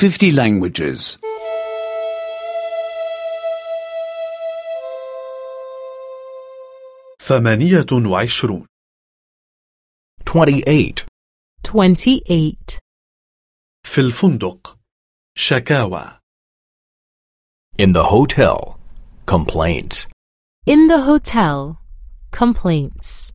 50 languages. 28 28. 28. في الفندق شكاوى In the hotel. Complaints. In the hotel. Complaints.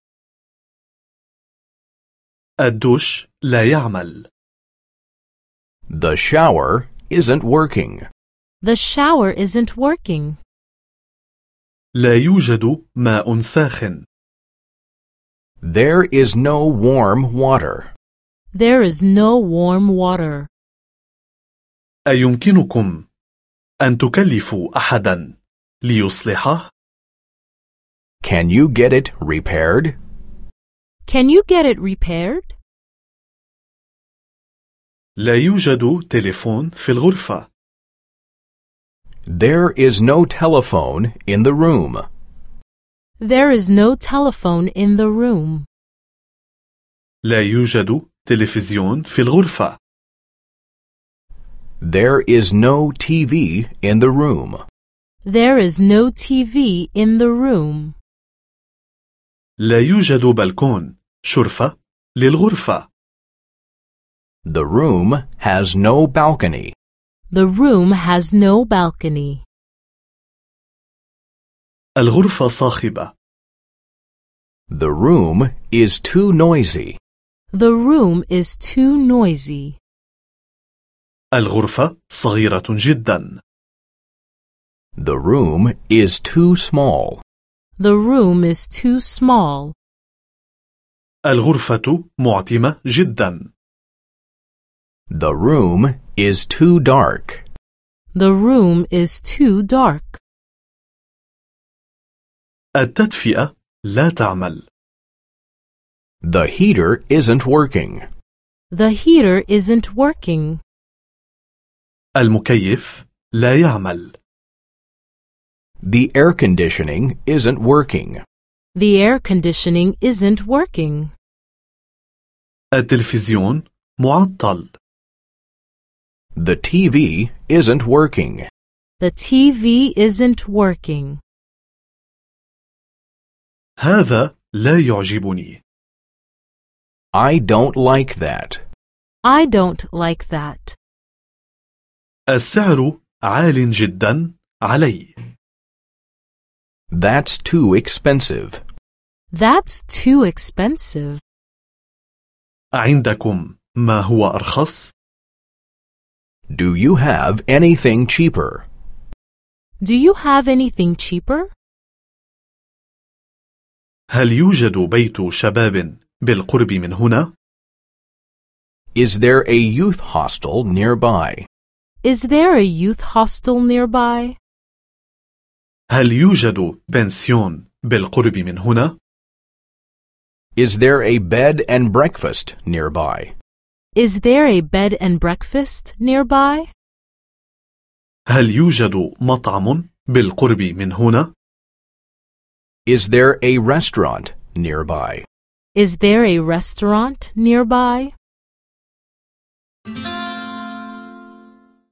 الدوش لا يعمل. The shower isn't working. The shower isn't working. لا يوجد ماء ساخن. There is no warm water. There is no warm water. أيمكنكم أن تكلفوا أحدا ليصلحه؟ Can you get it repaired? Can you get it repaired? لا يوجد تليفون في الغرفة. There is no telephone in the room. There is no telephone in the room. لا يوجد تلفزيون في الغرفة. There is no TV in the room. There is no TV in the room. لا يوجد بلكون شرفة للغرفة. The room has no balcony. The room has no balcony. الغرفة صاخبة. The room is too noisy. The room is too noisy. الغرفة صغيرة جدا. The room is too small. The room is too small. الغرفة معتمة جدا. The room is too dark. The room is too dark. التدفئة لا تعمل. The heater isn't working. The heater isn't working. المكيف لا يعمل. The air conditioning isn't working. The air conditioning isn't working. التلفزيون معطل. The TV isn't working. The TV isn't working. هذا لا يعجبني. I don't like that. I don't like that. السعر عال جدا علي. That's too expensive. That's too expensive. عندكم ما هو أرخص؟ Do you have anything cheaper? Do you have anything cheaper? هل يوجد بيت شباب بالقرب من هنا؟ Is there a youth hostel nearby? Is there a youth hostel nearby? هل يوجد بنسيون بالقرب من هنا؟ Is there a bed and breakfast nearby? Is there a bed and breakfast nearby? هل يوجد مطعم بالقرب من هنا؟ Is there a restaurant nearby? Is there a restaurant nearby?